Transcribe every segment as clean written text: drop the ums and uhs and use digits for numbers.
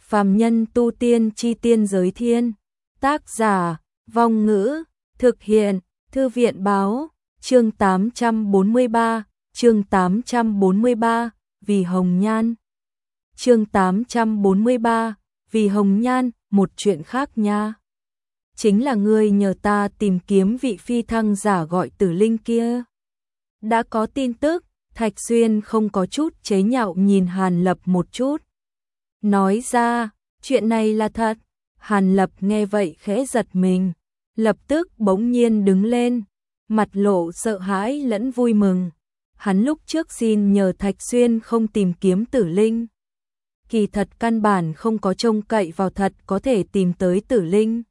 Phàm nhân tu tiên chi tiên giới thiên. Tác giả, Vong Ngữ, thực hiện, Thư viện báo, chương 843, chương 843, vì hồng nhan. Chương 843, vì hồng nhan, một chuyện khác nha. Chính là ngươi nhờ ta tìm kiếm vị phi thăng giả gọi Tử Linh kia. Đã có tin tức, Thạch Xuyên không có chút chế nhạo nhìn Hàn Lập một chút. Nói ra, chuyện này là thật. Hàn Lập nghe vậy khẽ giật mình, lập tức bỗng nhiên đứng lên, mặt lộ sợ hãi lẫn vui mừng. Hắn lúc trước xin nhờ Thạch Xuyên không tìm kiếm Tử Linh. Kỳ thật căn bản không có trông cậy vào thật có thể tìm tới Tử Linh.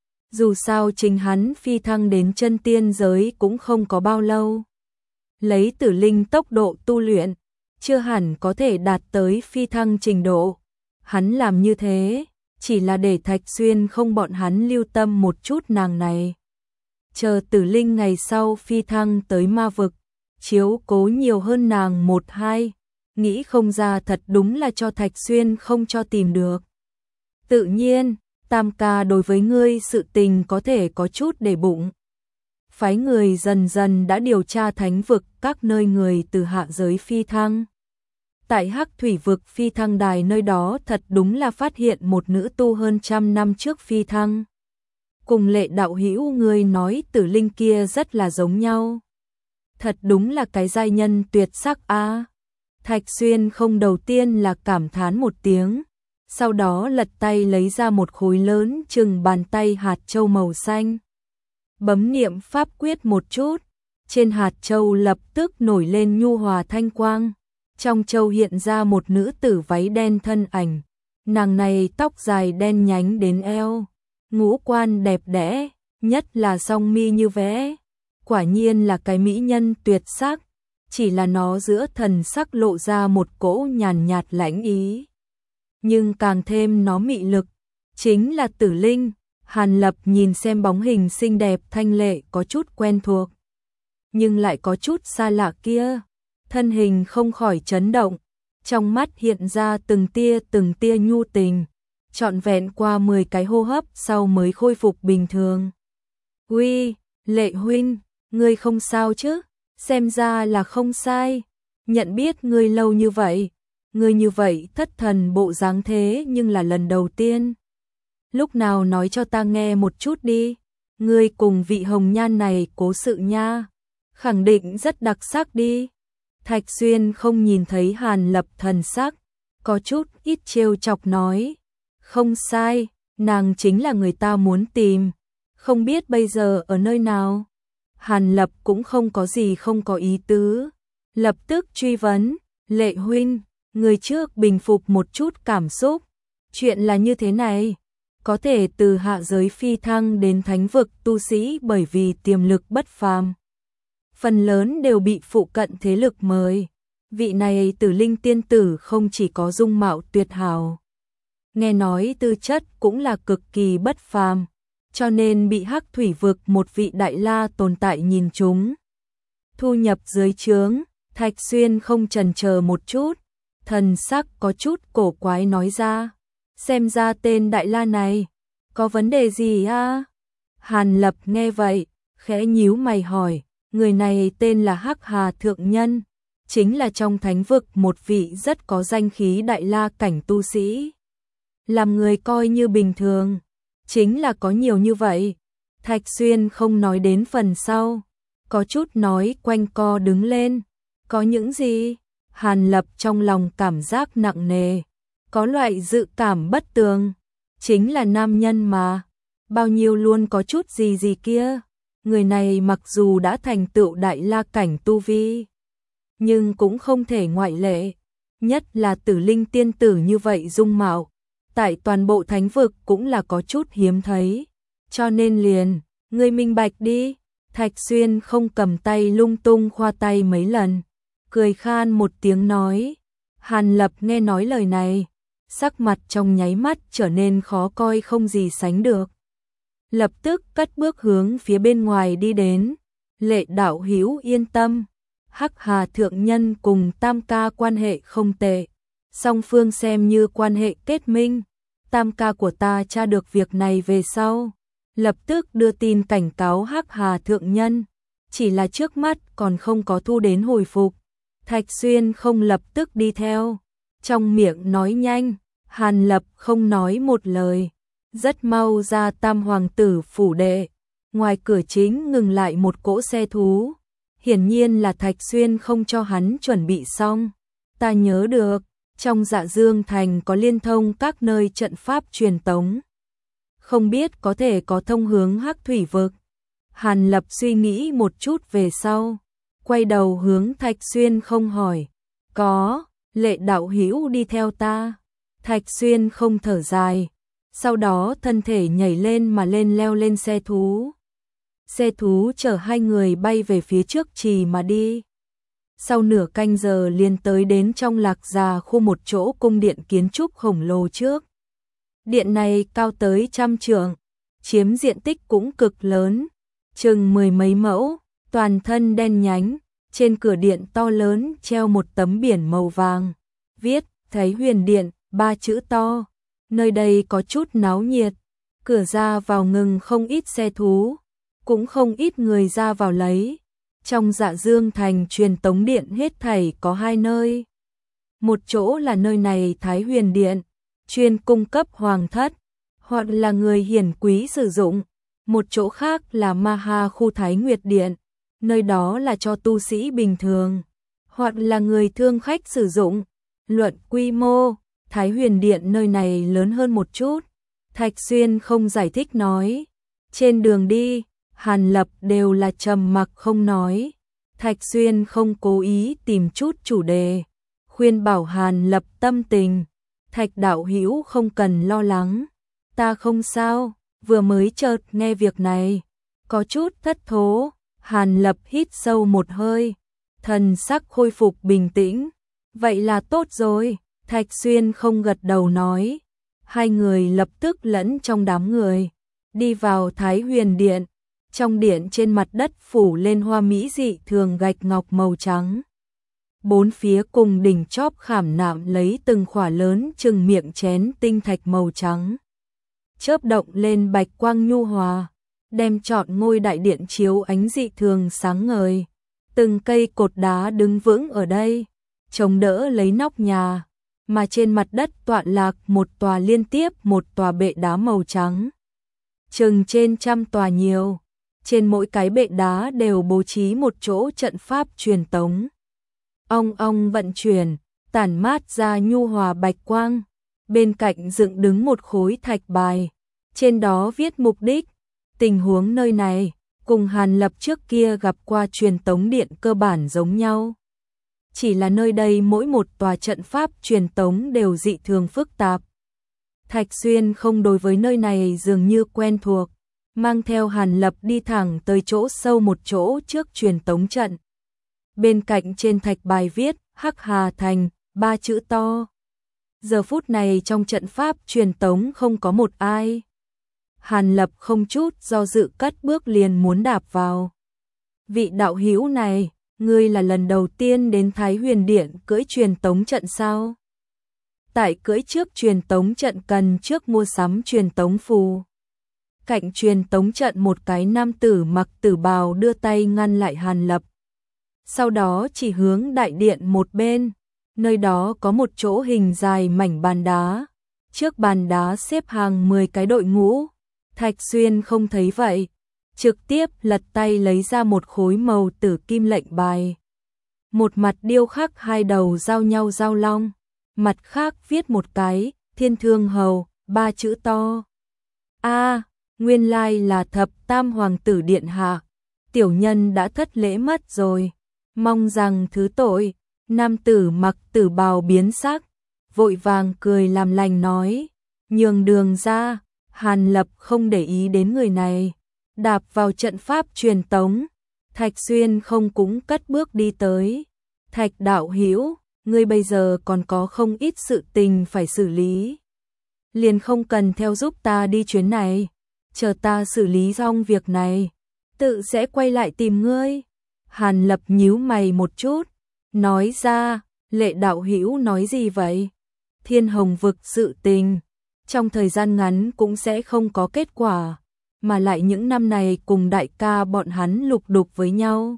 Dù sao chính hắn phi thăng đến chân tiên giới cũng không có bao lâu. Lấy Tử Linh tốc độ tu luyện, chưa hẳn có thể đạt tới phi thăng trình độ. Hắn làm như thế, chỉ là để Thạch Xuyên không bọn hắn lưu tâm một chút nàng này. Chờ Tử Linh ngày sau phi thăng tới ma vực, chiếu cố nhiều hơn nàng một hai, nghĩ không ra thật đúng là cho Thạch Xuyên không cho tìm được. Tự nhiên, Tam ca đối với ngươi sự tình có thể có chút để bụng. Phái người dần dần đã điều tra thánh vực các nơi người từ hạ giới phi thăng. Tại Hắc Thủy vực phi thăng đài nơi đó thật đúng là phát hiện một nữ tu hơn 100 năm trước phi thăng. Cùng Lệ đạo hữu ngươi nói Tử Linh kia rất là giống nhau. Thật đúng là cái giai nhân tuyệt sắc a. Thạch Xuyên không đầu tiên là cảm thán một tiếng, sau đó lật tay lấy ra một khối lớn chừng bàn tay hạt châu màu xanh. Bấm niệm pháp quyết một chút, trên hạt châu lập tức nổi lên nhu hòa thanh quang. Trong châu hiện ra một nữ tử váy đen thân ảnh, nàng này tóc dài đen nhánh đến eo, ngũ quan đẹp đẽ, nhất là song mi như vẽ. Quả nhiên là cái mỹ nhân tuyệt sắc, chỉ là nó giữa thần sắc lộ ra một cỗ nhàn nhạt lãnh ý. Nhưng càng thêm nó mị lực, chính là Tử Linh. Hàn Lập nhìn xem bóng hình xinh đẹp thanh lệ có chút quen thuộc, nhưng lại có chút xa lạ kia. Thân hình không khỏi chấn động, trong mắt hiện ra từng tia nhu tình, trọn vẹn qua 10 cái hô hấp sau mới khôi phục bình thường. Uy, Lệ huynh, ngươi không sao chứ? Xem ra là không sai, nhận biết ngươi lâu như vậy, ngươi như vậy thất thần bộ dáng thế nhưng là lần đầu tiên. Lúc nào nói cho ta nghe một chút đi, ngươi cùng vị hồng nhan này cố sự nha, khẳng định rất đặc sắc đi. Thạch Xuyên không nhìn thấy Hàn Lập thần sắc, có chút ít trêu chọc nói, không sai, nàng chính là người ta muốn tìm, không biết bây giờ ở nơi nào. Hàn Lập cũng không có gì không có ý tứ, lập tức truy vấn, Lệ huynh, người trước bình phục một chút cảm xúc, chuyện là như thế này, có thể từ hạ giới phi thăng đến thánh vực tu sĩ bởi vì tiềm lực bất phàm. Phần lớn đều bị phụ cận thế lực mời. Vị này Tử Linh tiên tử không chỉ có dung mạo tuyệt hảo, nghe nói tư chất cũng là cực kỳ bất phàm, cho nên bị Hắc Thủy vực một vị đại la tồn tại nhìn chúng. Thu nhập dưới trướng, Thạch Xuyên không chần chờ một chút, thần sắc có chút cổ quái nói ra, xem ra tên đại la này có vấn đề gì a? Hàn Lập nghe vậy, khẽ nhíu mày hỏi. Người này tên là Hắc Hà Thượng Nhân, chính là trong thánh vực một vị rất có danh khí đại la cảnh tu sĩ. Làm người coi như bình thường, chính là có nhiều như vậy. Thạch Xuyên không nói đến phần sau, có chút nói quanh co đứng lên. Có những gì? Hàn Lập trong lòng cảm giác nặng nề, có loại dự cảm bất tường. Chính là nam nhân mà, bao nhiêu luôn có chút gì kia. Người này mặc dù đã thành tựu đại la cảnh tu vi, nhưng cũng không thể ngoại lệ, nhất là Tử Linh tiên tử như vậy dung mạo, tại toàn bộ thánh vực cũng là có chút hiếm thấy, cho nên liền, ngươi minh bạch đi. Thạch Xuyên không cầm tay lung tung khoa tay mấy lần, cười khan một tiếng nói. Hàn Lập nghe nói lời này, sắc mặt trong nháy mắt trở nên khó coi không gì sánh được. Lập tức cất bước hướng phía bên ngoài đi đến. Lệ đạo hữu yên tâm, Hắc Hà Thượng Nhân cùng Tam ca quan hệ không tệ, song phương xem như quan hệ kết minh, tam ca của ta tra được việc này về sau, lập tức đưa tin cảnh cáo Hắc Hà thượng nhân, chỉ là trước mắt còn không có thu đến hồi phục. Thạch Xuyên không lập tức đi theo, trong miệng nói nhanh, Hàn Lập không nói một lời, rất mau ra Tam hoàng tử phủ đệ. Ngoài cửa chính ngừng lại một cỗ xe thú, hiển nhiên là Thạch Xuyên không cho hắn chuẩn bị xong. Ta nhớ được, trong Dạ Dương thành có liên thông các nơi trận pháp truyền tống, không biết có thể có thông hướng Hắc Thủy vực. Hàn Lập suy nghĩ một chút về sau, quay đầu hướng Thạch Xuyên không hỏi, có, Lệ đạo hữu đi theo ta. Thạch Xuyên không thở dài, sau đó thân thể nhảy lên mà leo lên xe thú. Xe thú chở hai người bay về phía trước trì mà đi. Sau nửa canh giờ liền tới đến trong Lạc Già khu một chỗ cung điện kiến trúc khổng lồ trước. Điện này cao tới 100 trượng, chiếm diện tích cũng cực lớn, chừng 10 mấy mẫu, toàn thân đen nhánh, trên cửa điện to lớn treo một tấm biển màu vàng, viết Thái Huyền Điện, 3 chữ to. Nơi đây có chút náo nhiệt, cửa ra vào ngừng không ít xe thú, cũng không ít người ra vào lấy. Trong Dạ Dương thành truyền tống điện hết thảy có 2 nơi. Một chỗ là nơi này Thái Huyền Điện, chuyên cung cấp hoàng thất, hoặc là người hiển quý sử dụng. Một chỗ khác là Ma Ha khu Thái Nguyệt Điện, nơi đó là cho tu sĩ bình thường, hoặc là người thương khách sử dụng. Luận quy mô, Thái Huyền Điện nơi này lớn hơn một chút. Thạch Xuyên không giải thích nói. Trên đường đi, Hàn Lập đều là trầm mặc không nói. Thạch Xuyên không cố ý tìm chút chủ đề, khuyên bảo Hàn Lập tâm tình. Thạch đạo hữu không cần lo lắng, ta không sao, vừa mới chợt nghe việc này, có chút thất thố. Hàn Lập hít sâu một hơi, thần sắc khôi phục bình tĩnh. Vậy là tốt rồi. Thạch Xuyên không gật đầu nói. Hai người lập tức lẫn trong đám người, đi vào Thái Huyền Điện. Trong điện trên mặt đất phủ lên hoa mỹ dị thường gạch ngọc màu trắng. Bốn phía cùng đỉnh chóp khảm nạm lấy từng khỏa lớn chừng miệng chén tinh thạch màu trắng, chớp động lên bạch quang nhu hòa, đem trọn ngôi đại điện chiếu ánh dị thường sáng ngời. Từng cây cột đá đứng vững ở đây, chống đỡ lấy nóc nhà, mà trên mặt đất tọa lạc một tòa liên tiếp một tòa bệ đá màu trắng, chừng trên 100 tòa nhiều. Trên mỗi cái bệ đá đều bố trí một chỗ trận pháp truyền tống. Ong ong vận chuyển, tản mát ra nhu hòa bạch quang. Bên cạnh dựng đứng một khối thạch bài, trên đó viết mục đích. Tình huống nơi này cùng Hàn Lập trước kia gặp qua truyền tống điện cơ bản giống nhau. Chỉ là nơi đây mỗi một tòa trận pháp truyền tống đều dị thường phức tạp. Thạch Xuyên không đối với nơi này dường như quen thuộc, mang theo Hàn Lập đi thẳng tới chỗ sâu một chỗ trước truyền tống trận. Bên cạnh trên thạch bài viết Hắc Hà Thành, 3 chữ to. Giờ phút này trong trận pháp truyền tống không có một ai. Hàn Lập không chút do dự cất bước liền muốn đạp vào. Vị đạo hữu này, ngươi là lần đầu tiên đến Thái Huyền Điện cưỡi truyền tống trận sao? Tại cưỡi trước truyền tống trận cần trước mua sắm truyền tống phù. Cạnh truyền tống trận một cái nam tử mặc tử bào đưa tay ngăn lại Hàn Lập. Sau đó chỉ hướng đại điện một bên, nơi đó có một chỗ hình dài mảnh bàn đá. Trước bàn đá xếp hàng 10 cái đội ngũ. Thạch Xuyên không thấy vậy, trực tiếp lật tay lấy ra một khối màu tử kim lệnh bài. Một mặt điêu khắc 2 đầu giao nhau giao long, mặt khác viết một cái Thiên Thương Hầu, 3 chữ to. A, nguyên lai là Thập Tam hoàng tử điện hạ. Tiểu nhân đã thất lễ mất rồi, mong rằng thứ tội. Nam tử mặc tử bào biến sắc, vội vàng cười làm lành nói, nhường đường ra. Hàn Lập không để ý đến người này, đạp vào trận pháp truyền tống. Thạch Xuyên không cũng cất bước đi tới. Thạch đạo hữu, ngươi bây giờ còn có không ít sự tình phải xử lý, liền không cần theo giúp ta đi chuyến này. Chờ ta xử lý xong việc này, tự sẽ quay lại tìm ngươi. Hàn Lập nhíu mày một chút, nói ra, Lệ đạo hữu nói gì vậy? Thiên Hồng vực sự tình, trong thời gian ngắn cũng sẽ không có kết quả, mà lại những năm này cùng đại ca bọn hắn lục đục với nhau.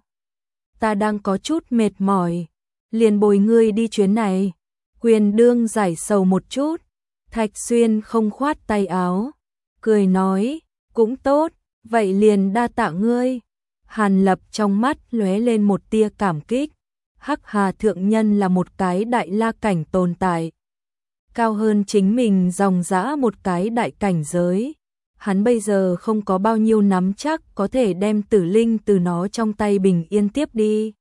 Ta đang có chút mệt mỏi, liền bồi ngươi đi chuyến này. Quyền đương giải sầu một chút, Thạch Xuyên không khoát tay áo, cười nói, cũng tốt, vậy liền đa tạ ngươi. Hàn Lập trong mắt lóe lên một tia cảm kích, Hắc Hà thượng nhân là một cái đại la cảnh tồn tại, cao hơn chính mình dòng dã một cái đại cảnh giới. Hắn bây giờ không có bao nhiêu nắm chắc có thể đem Tử Linh từ nó trong tay bình yên tiếp đi.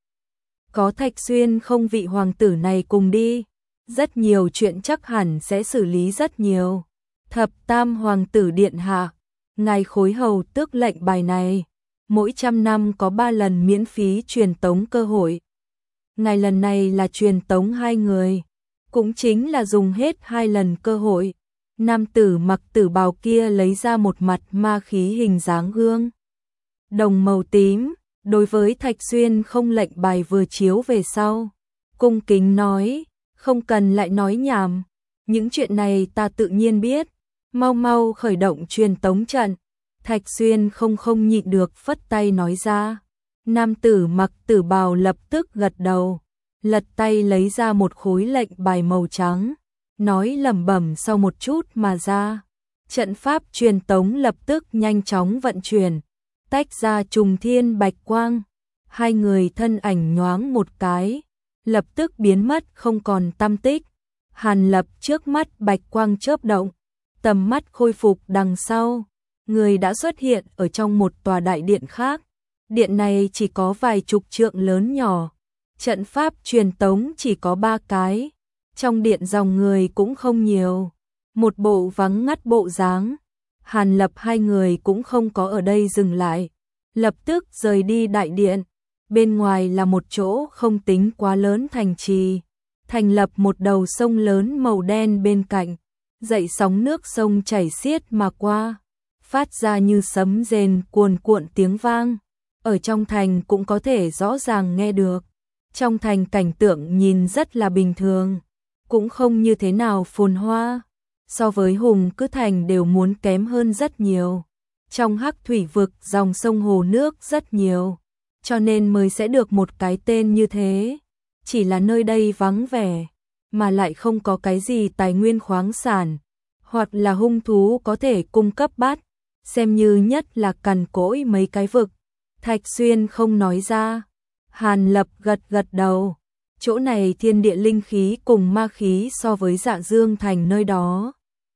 Có Thạch Xuyên không vị hoàng tử này cùng đi, rất nhiều chuyện chắc hẳn sẽ xử lý rất nhiều. Thập Tam hoàng tử điện hạ, ngài khối hầu tước lệnh bài này, mỗi 100 năm có 3 lần miễn phí truyền tống cơ hội. Ngài lần này là truyền tống 2 người, cũng chính là dùng hết 2 lần cơ hội. Nam tử mặc tử bào kia lấy ra một mặt ma khí hình dáng gương đồng màu tím, đối với Thạch Xuyên không lệnh bài vừa chiếu về sau, cung kính nói, không cần lại nói nhảm, những chuyện này ta tự nhiên biết, mau mau khởi động truyền tống trận. Thạch Xuyên không nhịn được phất tay nói ra. Nam tử mặc tử bào lập tức gật đầu, lật tay lấy ra một khối lệnh bài màu trắng, nói lẩm bẩm sau một chút mà ra. Trận pháp truyền tống lập tức nhanh chóng vận chuyển, tách ra trùng thiên bạch quang, 2 người thân ảnh nhoáng một cái, lập tức biến mất không còn tăm tích. Hàn Lập trước mắt bạch quang chớp động, tầm mắt khôi phục đằng sau, người đã xuất hiện ở trong một tòa đại điện khác. Điện này chỉ có vài chục trượng lớn nhỏ, trận pháp truyền tống chỉ có 3 cái, trong điện dòng người cũng không nhiều, một bộ vắng ngắt bộ dáng. Hàn Lập 2 người cũng không có ở đây dừng lại, lập tức rời đi đại điện. Bên ngoài là một chỗ không tính quá lớn thành trì, thành lập một đầu sông lớn màu đen bên cạnh, dậy sóng nước sông chảy xiết mà qua, phát ra như sấm rền cuồn cuộn tiếng vang. Ở trong thành cũng có thể rõ ràng nghe được. Trong thành cảnh tượng nhìn rất là bình thường, cũng không như thế nào phồn hoa, so với Hùng Cứ thành đều muốn kém hơn rất nhiều. Trong Hắc Thủy vực dòng sông hồ nước rất nhiều, cho nên mới sẽ được một cái tên như thế. Chỉ là nơi đây vắng vẻ, mà lại không có cái gì tài nguyên khoáng sản, hoặc là hung thú có thể cung cấp bắt, xem như nhất là cằn cỗi mấy cái vực. Thạch Xuyên không nói ra. Hàn Lập gật đầu. Chỗ này thiên địa linh khí cùng ma khí so với Dạ Dương thành nơi đó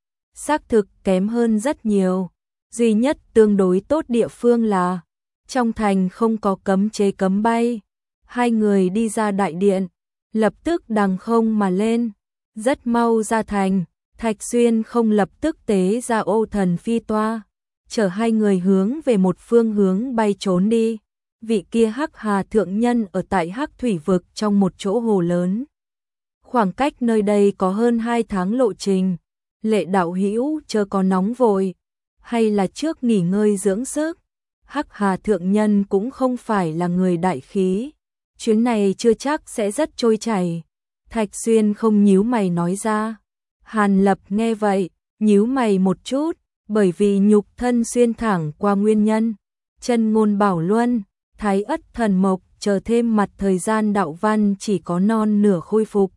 xác thực kém hơn rất nhiều. Duy nhất tương đối tốt địa phương là trong thành không có cấm chế cấm bay. 2 người đi ra đại điện, lập tức đằng không mà lên, rất mau ra thành. Thạch Xuyên không lập tức tế ra ô thần phi toa, chở 2 người hướng về một phương hướng bay trốn đi. Vị kia Hắc Hà thượng nhân ở tại Hắc Thủy vực trong một chỗ hồ lớn. Khoảng cách nơi đây có hơn 2 tháng lộ trình. Lệ đạo hữu chớ có nóng vội, hay là trước nghỉ ngơi dưỡng sức. Hắc Hà thượng nhân cũng không phải là người đại khí, chuyến này chưa chắc sẽ rất trôi chảy. Thạch Xuyên không nhíu mày nói ra. Hàn Lập nghe vậy, nhíu mày một chút, bởi vì nhục thân xuyên thẳng qua nguyên nhân, chân ngôn bảo luân, thái ất thần mộc chờ thêm mặt thời gian đạo văn chỉ có non nửa khôi phục.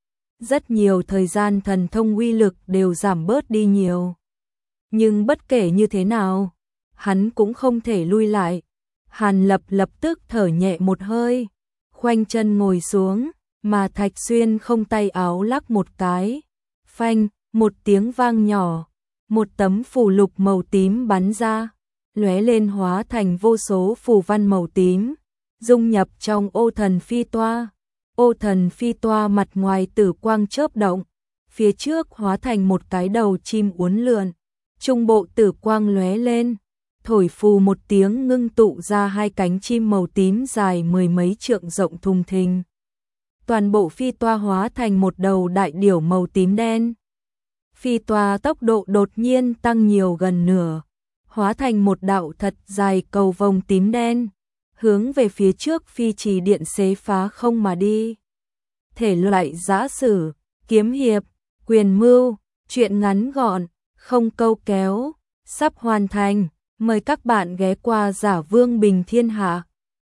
Rất nhiều thời gian thần thông uy lực đều giảm bớt đi nhiều. Nhưng bất kể như thế nào, hắn cũng không thể lui lại. Hàn Lập lập tức thở nhẹ một hơi, khoanh chân ngồi xuống, mà Thạch Xuyên không tay áo lắc một cái. Phanh, một tiếng vang nhỏ, một tấm phù lục màu tím bắn ra, lóe lên hóa thành vô số phù văn màu tím, dung nhập trong ô thần phi toa. Ô thần phi toa mặt ngoài tử quang chớp động, phía trước hóa thành một cái đầu chim uốn lượn, trung bộ tử quang lóe lên, thổi phù một tiếng ngưng tụ ra 2 cánh chim màu tím dài 10 mấy trượng rộng thùng thình. Toàn bộ phi toa hóa thành một đầu đại điểu màu tím đen. Phi toa tốc độ đột nhiên tăng nhiều gần nửa, hóa thành một đạo thật dài cầu vồng tím đen, hướng về phía trước phi trì điện xế phá không mà đi. Thể loại giã sử, kiếm hiệp, quyền mưu, truyện ngắn gọn, không câu kéo, sắp hoàn thành. Mời các bạn ghé qua Giả Vương Bình Thiên Hạ.